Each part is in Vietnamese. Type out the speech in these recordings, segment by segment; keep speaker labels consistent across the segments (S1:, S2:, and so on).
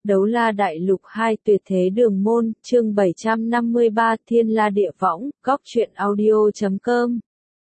S1: Đấu La Đại Lục 2 Tuyệt Thế Đường Môn, chương 753 Thiên La Địa Võng, góc truyện audio.com.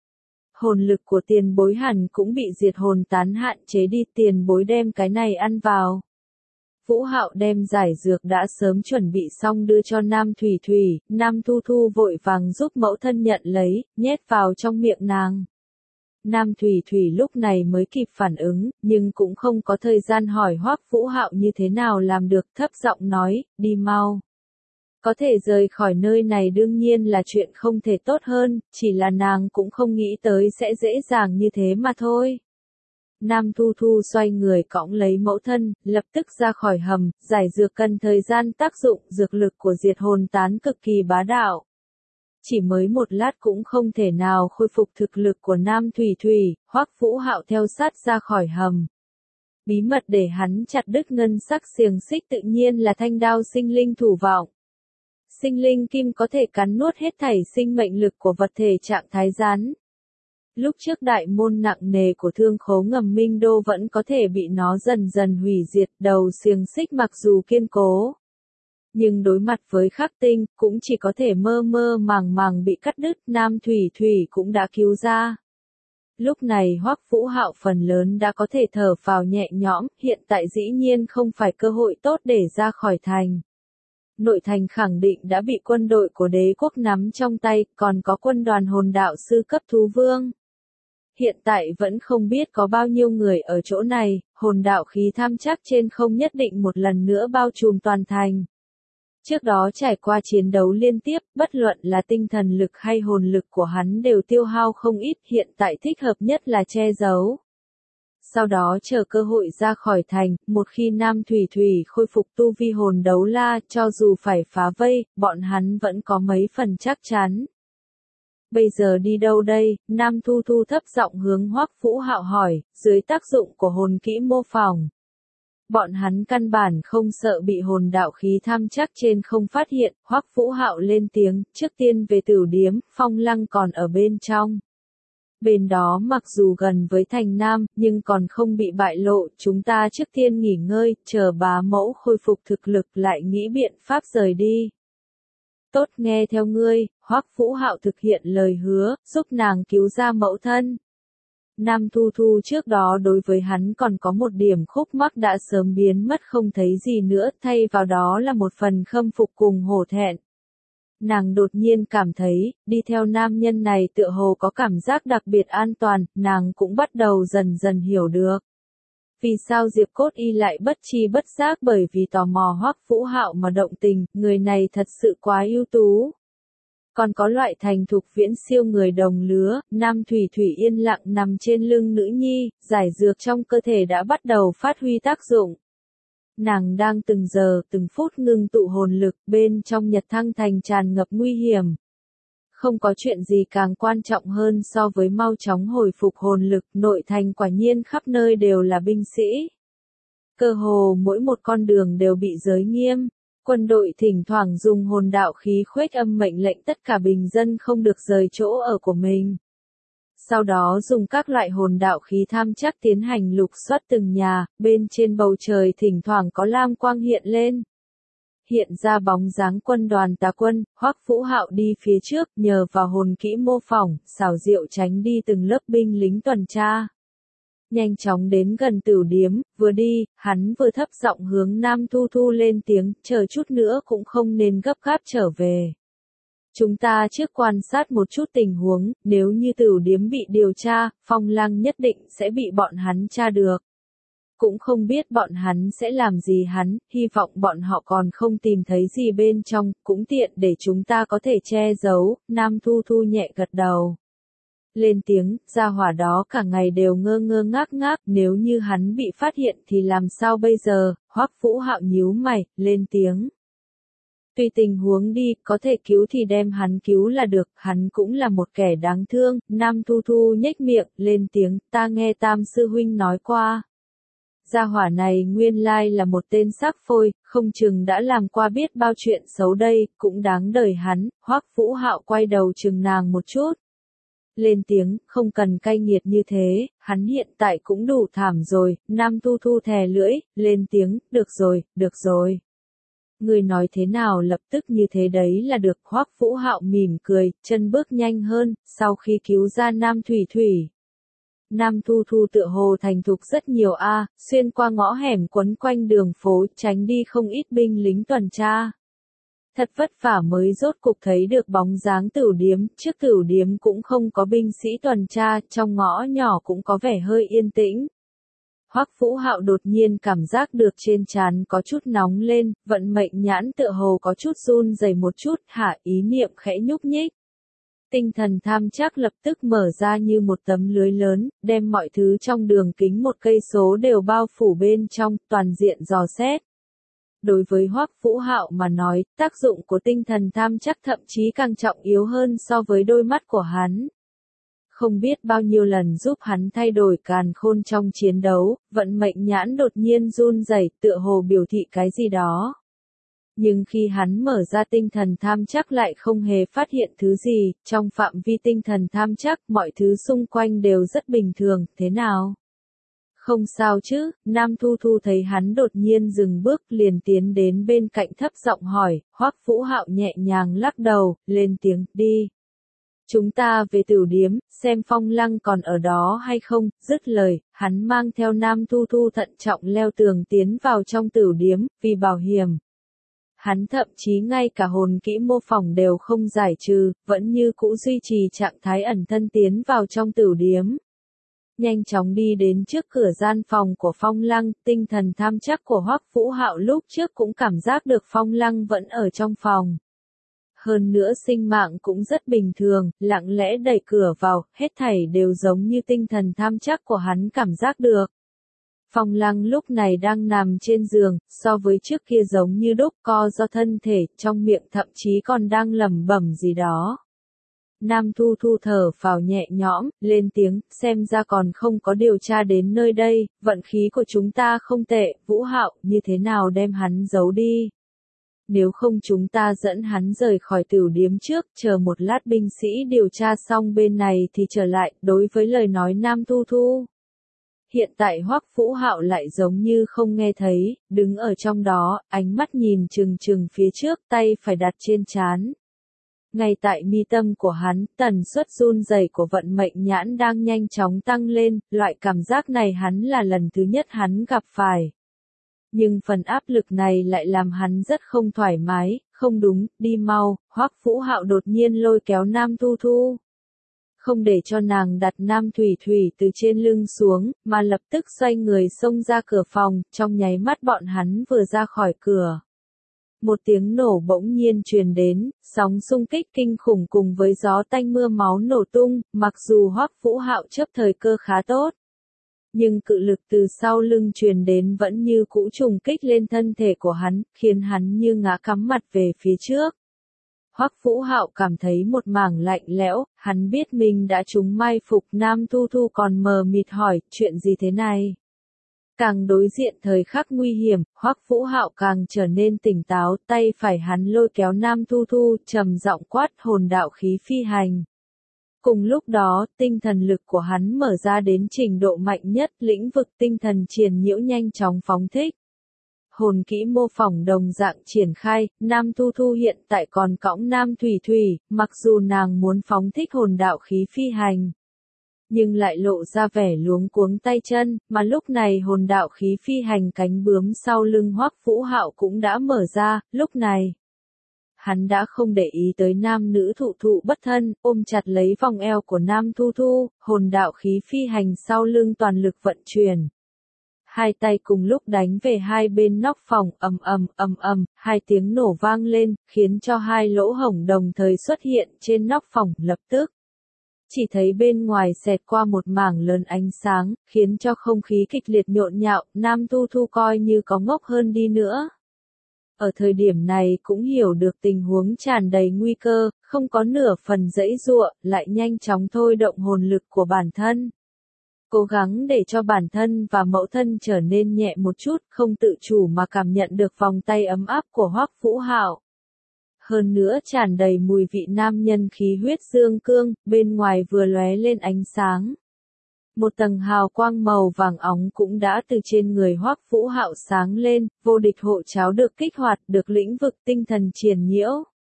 S1: Hồn lực của tiền bối hẳn cũng bị diệt hồn tán hạn chế đi, tiền bối đem cái này ăn vào. Vũ Hạo đem giải dược đã sớm chuẩn bị xong đưa cho Nam Thủy Thủy, Nam Thu Thu vội vàng giúp mẫu thân nhận lấy, nhét vào trong miệng nàng. Nam Thủy Thủy lúc này mới kịp phản ứng, nhưng cũng không có thời gian hỏi Hoắc Vũ Hạo như thế nào làm được, thấp giọng nói, đi mau. Có thể rời khỏi nơi này đương nhiên là chuyện không thể tốt hơn, chỉ là nàng cũng không nghĩ tới sẽ dễ dàng như thế mà thôi. Nam Thu Thu xoay người cõng lấy mẫu thân, lập tức ra khỏi hầm, giải dược cần thời gian tác dụng, dược lực của diệt hồn tán cực kỳ bá đạo. Chỉ mới một lát cũng không thể nào khôi phục thực lực của Nam Thủy Thủy, Hoắc Vũ Hạo theo sát ra khỏi hầm. Bí mật để hắn chặt đứt ngân sắc xiềng xích tự nhiên là thanh đao sinh linh thủ vọng. Sinh linh kim có thể cắn nuốt hết thảy sinh mệnh lực của vật thể trạng thái rắn. Lúc trước đại môn nặng nề của Thương Khố Ngầm Minh Đô vẫn có thể bị nó dần dần hủy diệt, đầu xiềng xích mặc dù kiên cố. Nhưng đối mặt với Khắc Tinh, cũng chỉ có thể mơ mơ màng màng bị cắt đứt, Nam Thủy Thủy cũng đã cứu ra. Lúc này Hoắc Vũ Hạo phần lớn đã có thể thở phào nhẹ nhõm, hiện tại dĩ nhiên không phải cơ hội tốt để ra khỏi thành. Nội thành khẳng định đã bị quân đội của đế quốc nắm trong tay, còn có quân đoàn hồn đạo sư cấp thú vương. Hiện tại vẫn không biết có bao nhiêu người ở chỗ này, hồn đạo khí tham chắc trên không nhất định một lần nữa bao trùm toàn thành. Trước đó trải qua chiến đấu liên tiếp, bất luận là tinh thần lực hay hồn lực của hắn đều tiêu hao không ít, hiện tại thích hợp nhất là che giấu. Sau đó chờ cơ hội ra khỏi thành, một khi Nam Thủy Thủy khôi phục tu vi hồn đấu la, cho dù phải phá vây, bọn hắn vẫn có mấy phần chắc chắn. Bây giờ đi đâu đây? Nam Thu Thu thấp giọng hướng Hoắc Vũ Hạo hỏi, dưới tác dụng của hồn kỹ mô phỏng. Bọn hắn căn bản không sợ bị hồn đạo khí tham chắc trên không phát hiện, Hoắc Vũ Hạo lên tiếng, trước tiên về Tửu Điếm, Phong Lăng còn ở bên trong. Bên đó mặc dù gần với thành Nam, nhưng còn không bị bại lộ, chúng ta trước tiên nghỉ ngơi, chờ bá mẫu khôi phục thực lực lại nghĩ biện pháp rời đi. Tốt, nghe theo ngươi, Hoắc Vũ Hạo thực hiện lời hứa, giúp nàng cứu ra mẫu thân. Nam Thu Thu trước đó đối với hắn còn có một điểm khúc mắc đã sớm biến mất không thấy gì nữa, thay vào đó là một phần khâm phục cùng hổ thẹn. Nàng đột nhiên cảm thấy, đi theo nam nhân này tựa hồ có cảm giác đặc biệt an toàn, nàng cũng bắt đầu dần dần hiểu được. Vì sao Diệp Cốt Y lại bất tri bất giác bởi vì tò mò Hoắc Vũ Hạo mà động tình, người này thật sự quá ưu tú. Còn có loại thành thục viễn siêu người đồng lứa, Nam Thủy Thủy yên lặng nằm trên lưng nữ nhi, giải dược trong cơ thể đã bắt đầu phát huy tác dụng. Nàng đang từng giờ, từng phút ngưng tụ hồn lực, bên trong Nhật Thăng Thành tràn ngập nguy hiểm. Không có chuyện gì càng quan trọng hơn so với mau chóng hồi phục hồn lực, nội thành quả nhiên khắp nơi đều là binh sĩ. Cơ hồ mỗi một con đường đều bị giới nghiêm. Quân đội thỉnh thoảng dùng hồn đạo khí khuếch âm mệnh lệnh tất cả bình dân không được rời chỗ ở của mình. Sau đó dùng các loại hồn đạo khí tham chắc tiến hành lục soát từng nhà, bên trên bầu trời thỉnh thoảng có lam quang hiện lên. Hiện ra bóng dáng quân đoàn tà quân, Hoắc Vũ Hạo đi phía trước, nhờ vào hồn kỹ mô phỏng, xảo diệu tránh đi từng lớp binh lính tuần tra. Nhanh chóng đến gần Tửu Điếm, vừa đi, hắn vừa thấp giọng hướng Nam Thu Thu lên tiếng, chờ chút nữa cũng không nên gấp gáp trở về. Chúng ta trước quan sát một chút tình huống, nếu như Tửu Điếm bị điều tra, Phong Lăng nhất định sẽ bị bọn hắn tra được. Cũng không biết bọn hắn sẽ làm gì hắn, hy vọng bọn họ còn không tìm thấy gì bên trong, cũng tiện để chúng ta có thể che giấu, Nam Thu Thu nhẹ gật đầu. Lên tiếng, gia hỏa đó cả ngày đều ngơ ngơ ngác ngác, nếu như hắn bị phát hiện thì làm sao bây giờ, Hoắc Vũ Hạo nhíu mày, lên tiếng. Tùy tình huống đi, có thể cứu thì đem hắn cứu là được, hắn cũng là một kẻ đáng thương, Nam Thu Thu nhếch miệng, lên tiếng, ta nghe Tam sư huynh nói qua. Gia hỏa này nguyên lai là một tên xác phôi, không chừng đã làm qua biết bao chuyện xấu đây, cũng đáng đời hắn, Hoắc Vũ Hạo quay đầu chừng nàng một chút. lên tiếng, không cần cay nghiệt như thế, hắn hiện tại cũng đủ thảm rồi, Nam Thu Thu thè lưỡi, lên tiếng, được rồi, được rồi. Người nói thế nào lập tức như thế đấy là được. Hoắc Vũ Hạo mỉm cười, chân bước nhanh hơn, sau khi cứu ra Nam Thủy Thủy. Nam Thu Thu tựa hồ thành thục rất nhiều xuyên qua ngõ hẻm quấn quanh đường phố, tránh đi không ít binh lính tuần tra. Thật vất vả mới rốt cục thấy được bóng dáng tửu điếm, trước tửu điếm cũng không có binh sĩ tuần tra, trong ngõ nhỏ cũng có vẻ hơi yên tĩnh. Hoắc Vũ Hạo đột nhiên cảm giác được trên trán có chút nóng lên, vận mệnh nhãn tựa hồ có chút run rẩy một chút, ý niệm khẽ nhúc nhích. Tinh thần tham chắc lập tức mở ra như một tấm lưới lớn, đem mọi thứ trong đường kính 1 cây số đều bao phủ bên trong, toàn diện dò xét. Đối với Hoắc Vũ Hạo mà nói, tác dụng của tinh thần tham chắc thậm chí càng trọng yếu hơn so với đôi mắt của hắn. Không biết bao nhiêu lần giúp hắn thay đổi càn khôn trong chiến đấu, vận mệnh nhãn đột nhiên run rẩy, tựa hồ biểu thị cái gì đó. Nhưng khi hắn mở ra tinh thần tham chắc lại không hề phát hiện thứ gì, trong phạm vi tinh thần tham chắc mọi thứ xung quanh đều rất bình thường, thế nào? Không sao chứ, Nam Thu Thu thấy hắn đột nhiên dừng bước liền tiến đến bên cạnh thấp giọng hỏi, Hoắc Vũ Hạo nhẹ nhàng lắc đầu, lên tiếng, đi. Chúng ta về tửu điếm, xem Phong Lăng còn ở đó hay không, dứt lời, hắn mang theo Nam Thu Thu thận trọng leo tường tiến vào trong tửu điếm, vì bảo hiểm. Hắn thậm chí ngay cả hồn kỹ mô phỏng đều không giải trừ, vẫn như cũ duy trì trạng thái ẩn thân tiến vào trong tửu điếm. Nhanh chóng đi đến trước cửa gian phòng của Phong Lăng, tinh thần tham chắc của Hoắc Vũ Hạo lúc trước cũng cảm giác được Phong Lăng vẫn ở trong phòng. Hơn nữa sinh mạng cũng rất bình thường, lặng lẽ đẩy cửa vào, hết thảy đều giống như tinh thần tham chắc của hắn cảm giác được. Phong Lăng lúc này đang nằm trên giường, so với trước kia giống như đúc co do thân thể, trong miệng thậm chí còn đang lẩm bẩm gì đó. Nam Thu Thu thở phào nhẹ nhõm, lên tiếng, xem ra còn không có điều tra đến nơi đây, vận khí của chúng ta không tệ, Vũ Hạo, như thế nào đem hắn giấu đi. Nếu không chúng ta dẫn hắn rời khỏi tửu điếm trước, chờ một lát binh sĩ điều tra xong bên này thì trở lại, đối với lời nói Nam Thu Thu. Hiện tại Hoắc Vũ Hạo lại giống như không nghe thấy, đứng ở trong đó, ánh mắt nhìn chừng chừng phía trước, tay phải đặt trên trán. Ngay tại mi tâm của hắn, tần suất run rẩy của vận mệnh nhãn đang nhanh chóng tăng lên, loại cảm giác này hắn là lần thứ nhất hắn gặp phải. Nhưng phần áp lực này lại làm hắn rất không thoải mái, không đúng, đi mau, Hoắc Vũ Hạo đột nhiên lôi kéo Nam Thu Thu. Không để cho nàng đặt Nam Thủy Thủy từ trên lưng xuống, mà lập tức xoay người xông ra cửa phòng, trong nháy mắt bọn hắn vừa ra khỏi cửa. Một tiếng nổ bỗng nhiên truyền đến, sóng xung kích kinh khủng cùng với gió tanh mưa máu nổ tung, mặc dù Hoắc Vũ Hạo chấp thời cơ khá tốt. Nhưng cự lực từ sau lưng truyền đến vẫn như cũ trùng kích lên thân thể của hắn, khiến hắn như ngã cắm mặt về phía trước. Hoắc Vũ Hạo cảm thấy một mảng lạnh lẽo, hắn biết mình đã trúng mai phục. Nam Thu Thu còn mờ mịt hỏi, chuyện gì thế này? Càng đối diện thời khắc nguy hiểm, Hoắc Vũ Hạo càng trở nên tỉnh táo, tay phải hắn lôi kéo Nam Thu Thu, trầm giọng quát hồn đạo khí phi hành. Cùng lúc đó, tinh thần lực của hắn mở ra đến trình độ mạnh nhất, lĩnh vực tinh thần triền nhiễu nhanh chóng phóng thích. Hồn kỹ mô phỏng đồng dạng triển khai, Nam Thu Thu hiện tại còn cõng Nam Thủy Thủy, mặc dù nàng muốn phóng thích hồn đạo khí phi hành. Nhưng lại lộ ra vẻ luống cuống tay chân, mà lúc này hồn đạo khí phi hành cánh bướm sau lưng Hoắc Vũ Hạo cũng đã mở ra, lúc này. Hắn đã không để ý tới nam nữ thụ thụ bất thân, ôm chặt lấy vòng eo của Nam Thu Thu, hồn đạo khí phi hành sau lưng toàn lực vận chuyển. Hai tay cùng lúc đánh về hai bên nóc phòng, hai tiếng nổ vang lên, khiến cho hai lỗ hổng đồng thời xuất hiện trên nóc phòng, lập tức. Chỉ thấy bên ngoài xẹt qua một mảng lớn ánh sáng, khiến cho không khí kịch liệt nhộn nhạo, Nam Thu Thu coi như có ngốc hơn đi nữa. Ở thời điểm này cũng hiểu được tình huống tràn đầy nguy cơ, không có nửa phần giãy giụa, lại nhanh chóng thôi động hồn lực của bản thân. Cố gắng để cho bản thân và mẫu thân trở nên nhẹ một chút, không tự chủ mà cảm nhận được vòng tay ấm áp của Hoắc Vũ Hạo. hơn nữa tràn đầy mùi vị nam nhân khí huyết dương cương, bên ngoài vừa lóe lên ánh sáng. Một tầng hào quang màu vàng óng cũng đã từ trên người Hoắc Vũ Hạo sáng lên, vô địch hộ cháo được kích hoạt, được lĩnh vực tinh thần triền nhiễu.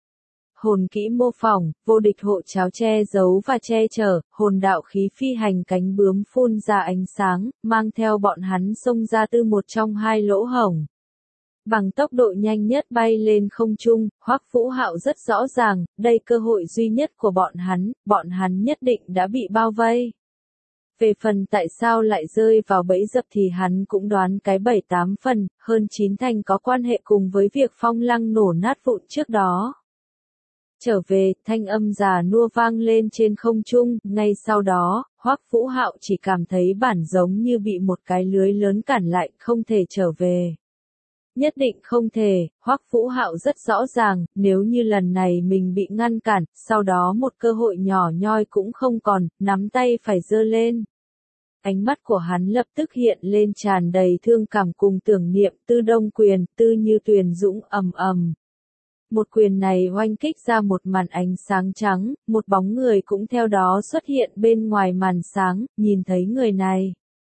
S1: Hồn kỹ mô phỏng, vô địch hộ cháo che giấu và che chở, hồn đạo khí phi hành cánh bướm phun ra ánh sáng, mang theo bọn hắn xông ra từ một trong hai lỗ hổng. Bằng tốc độ nhanh nhất bay lên không trung, Hoắc Vũ Hạo rất rõ ràng, đây cơ hội duy nhất của bọn hắn nhất định đã bị bao vây. Về phần tại sao lại rơi vào bẫy dập thì hắn cũng đoán cái 7-8 phần, hơn 9 thành có quan hệ cùng với việc Phong Lăng nổ nát vụn trước đó. Trở về, thanh âm già nua vang lên trên không trung, ngay sau đó, Hoắc Vũ Hạo chỉ cảm thấy bản giống như bị một cái lưới lớn cản lại, không thể trở về. Nhất định không thể, Hoắc Vũ Hạo rất rõ ràng, nếu như lần này mình bị ngăn cản, sau đó một cơ hội nhỏ nhoi cũng không còn, nắm tay phải giơ lên. Ánh mắt của hắn lập tức hiện lên tràn đầy thương cảm cùng tưởng niệm, Tư Đông quyền, tư như tuyền dũng, ầm ầm. Một quyền này oanh kích ra một màn ánh sáng trắng, một bóng người cũng theo đó xuất hiện bên ngoài màn sáng, nhìn thấy người này.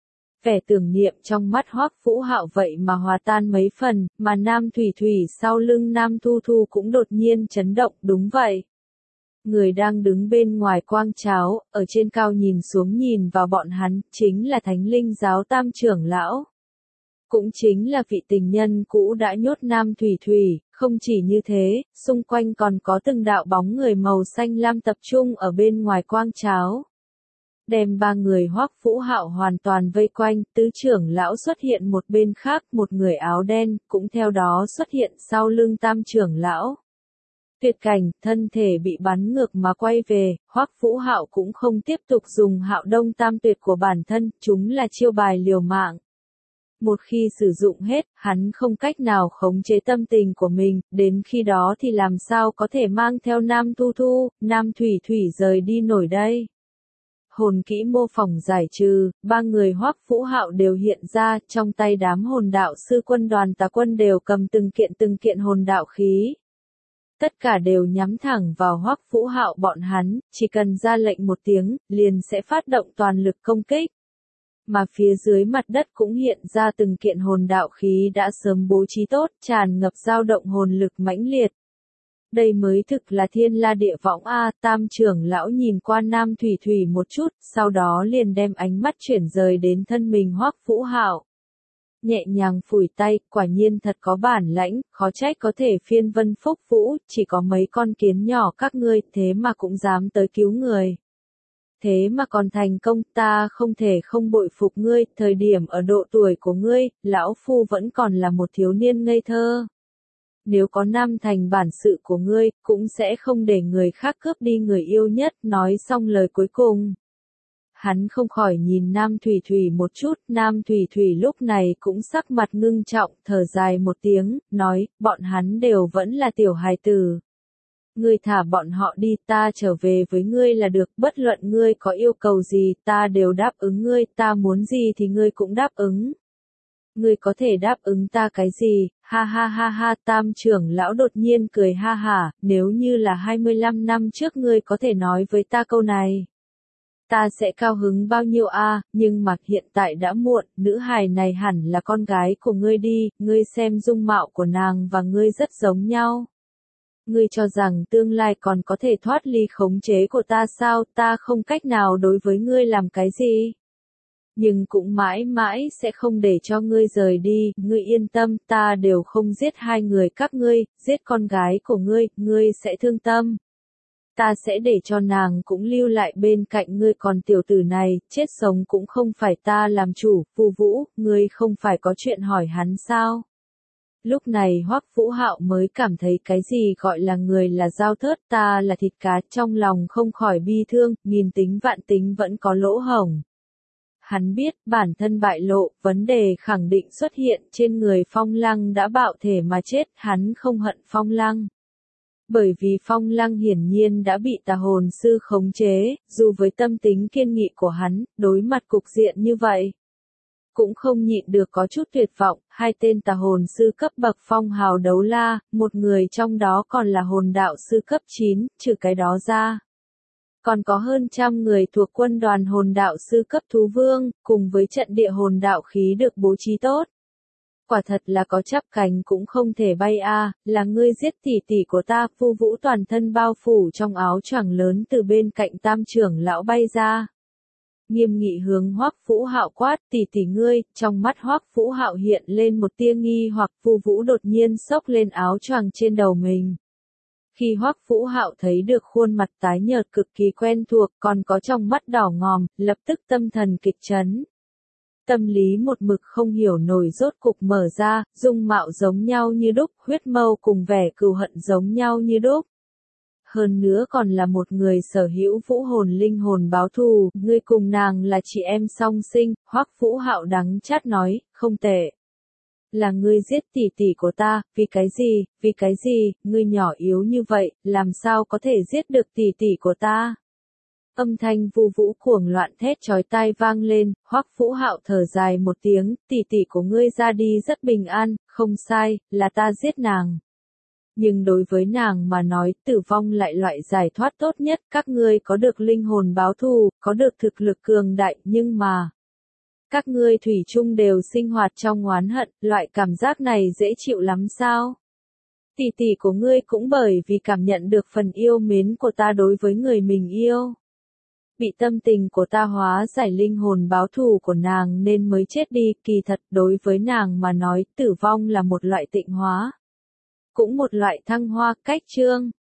S1: Vẻ tưởng niệm trong mắt Hoắc Vũ Hạo vậy mà hòa tan mấy phần, mà Nam Thủy Thủy sau lưng Nam Thu Thu cũng đột nhiên chấn động, đúng vậy. Người đang đứng bên ngoài quang cháo, ở trên cao nhìn xuống nhìn vào bọn hắn, chính là Thánh Linh giáo tam trưởng lão. Cũng chính là vị tình nhân cũ đã nhốt Nam Thủy Thủy, không chỉ như thế, xung quanh còn có từng đạo bóng người màu xanh lam tập trung ở bên ngoài quang cháo. Đem ba người Hoắc Vũ Hạo hoàn toàn vây quanh, tứ trưởng lão xuất hiện một bên khác, một người áo đen, cũng theo đó xuất hiện sau lưng tam trưởng lão. Tuyệt cảnh, thân thể bị bắn ngược mà quay về, Hoắc Vũ Hạo cũng không tiếp tục dùng Hạo Đông Tam Tuyệt của bản thân, chúng là chiêu bài liều mạng. Một khi sử dụng hết, hắn không cách nào khống chế tâm tình của mình, đến khi đó thì làm sao có thể mang theo Nam Thu Thu, Nam Thủy Thủy rời đi nổi đây. Hồn kỹ mô phỏng giải trừ, ba người Hoắc Vũ Hạo đều hiện ra, trong tay đám hồn đạo sư quân đoàn tà quân đều cầm từng kiện hồn đạo khí. Tất cả đều nhắm thẳng vào Hoắc Vũ Hạo bọn hắn, chỉ cần ra lệnh một tiếng, liền sẽ phát động toàn lực công kích. Mà phía dưới mặt đất cũng hiện ra từng kiện hồn đạo khí đã sớm bố trí tốt, tràn ngập dao động hồn lực mãnh liệt. Đây mới thực là thiên la địa võng a. Tam trưởng lão nhìn qua Nam Thủy Thủy một chút, sau đó liền đem ánh mắt chuyển rời đến thân mình Hoắc Vũ Hạo. Nhẹ nhàng phủi tay, quả nhiên thật có bản lãnh, khó trách có thể phiên vân phúc vũ, chỉ có mấy con kiến nhỏ các ngươi, thế mà cũng dám tới cứu người. Thế mà còn thành công, ta không thể không bội phục ngươi, thời điểm ở độ tuổi của ngươi, lão phu vẫn còn là một thiếu niên ngây thơ. Nếu có năm thành bản sự của ngươi, cũng sẽ không để người khác cướp đi người yêu nhất, nói xong lời cuối cùng. Hắn không khỏi nhìn Nam Thủy Thủy một chút, Nam Thủy Thủy lúc này cũng sắc mặt ngưng trọng, thở dài một tiếng, nói, bọn hắn đều vẫn là tiểu hài tử. Ngươi thả bọn họ đi, ta trở về với ngươi là được, bất luận ngươi có yêu cầu gì, ta đều đáp ứng ngươi, ta muốn gì thì ngươi cũng đáp ứng. Ngươi có thể đáp ứng ta cái gì, ha ha ha ha, tam trưởng lão đột nhiên cười ha hả, nếu như là 25 năm trước ngươi có thể nói với ta câu này. Ta sẽ cao hứng bao nhiêu a, nhưng mà hiện tại đã muộn, nữ hài này hẳn là con gái của ngươi đi, ngươi xem dung mạo của nàng và ngươi rất giống nhau. Ngươi cho rằng tương lai còn có thể thoát ly khống chế của ta sao, ta không cách nào đối với ngươi làm cái gì. Nhưng cũng mãi mãi sẽ không để cho ngươi rời đi, ngươi yên tâm, ta đều không giết hai người các ngươi, giết con gái của ngươi, ngươi sẽ thương tâm. Ta sẽ để cho nàng cũng lưu lại bên cạnh ngươi, còn tiểu tử này, chết sống cũng không phải ta làm chủ, Vu Vũ, ngươi không phải có chuyện hỏi hắn sao? Lúc này Hoắc Vũ Hạo mới cảm thấy cái gì gọi là người là dao thớt, ta là thịt cá, trong lòng không khỏi bi thương, nghìn tính vạn tính vẫn có lỗ hổng. Hắn biết, bản thân bại lộ, vấn đề khẳng định xuất hiện trên người Phong Lăng đã bạo thể mà chết, hắn không hận Phong Lăng. Bởi vì Phong Lăng hiển nhiên đã bị tà hồn sư khống chế, dù với tâm tính kiên nghị của hắn, đối mặt cục diện như vậy. cũng không nhịn được có chút tuyệt vọng, hai tên tà hồn sư cấp bậc phong hào đấu la, một người trong đó còn là hồn đạo sư cấp 9, trừ cái đó ra. Còn có hơn trăm người thuộc quân đoàn hồn đạo sư cấp thú vương, cùng với trận địa hồn đạo khí được bố trí tốt. Quả thật là có chắp cánh cũng không thể bay a, là ngươi giết tỷ tỷ của ta. Vu Vũ toàn thân bao phủ trong áo choàng lớn từ bên cạnh Tam trưởng lão bay ra. Nghiêm nghị hướng Hoắc Vũ Hạo quát, tỷ tỷ ngươi. Trong mắt Hoắc Vũ Hạo hiện lên một tia nghi hoặc. Vu Vũ đột nhiên xốc lên áo choàng trên đầu mình. Khi Hoắc Vũ Hạo thấy được khuôn mặt tái nhợt cực kỳ quen thuộc, còn có trong mắt đỏ ngòm, lập tức tâm thần kịch chấn. Tâm lý một mực không hiểu nổi rốt cục mở ra, dung mạo giống nhau như đúc, huyết mâu cùng vẻ cừu hận giống nhau như đúc. Hơn nữa còn là một người sở hữu vũ hồn linh hồn báo thù, ngươi cùng nàng là chị em song sinh. Hoắc Vũ Hạo đắng chát nói, không tệ. Là ngươi giết tỷ tỷ của ta, vì cái gì, ngươi nhỏ yếu như vậy, làm sao có thể giết được tỷ tỷ của ta? Âm thanh Vu Vũ cuồng loạn thét chói tai vang lên, Hoắc Vũ Hạo thở dài một tiếng, tỷ tỷ của ngươi ra đi rất bình an, không sai, là ta giết nàng. Nhưng đối với nàng mà nói, tử vong lại loại giải thoát tốt nhất, các ngươi có được linh hồn báo thù, có được thực lực cường đại, nhưng mà các ngươi thủy chung đều sinh hoạt trong oán hận, loại cảm giác này dễ chịu lắm sao? Tỷ tỷ của ngươi cũng bởi vì cảm nhận được phần yêu mến của ta đối với người mình yêu. Bị tâm tình của ta hóa giải linh hồn báo thù của nàng nên mới chết đi, kỳ thật đối với nàng mà nói, tử vong là một loại tịnh hóa. Cũng một loại thăng hoa, cách chương.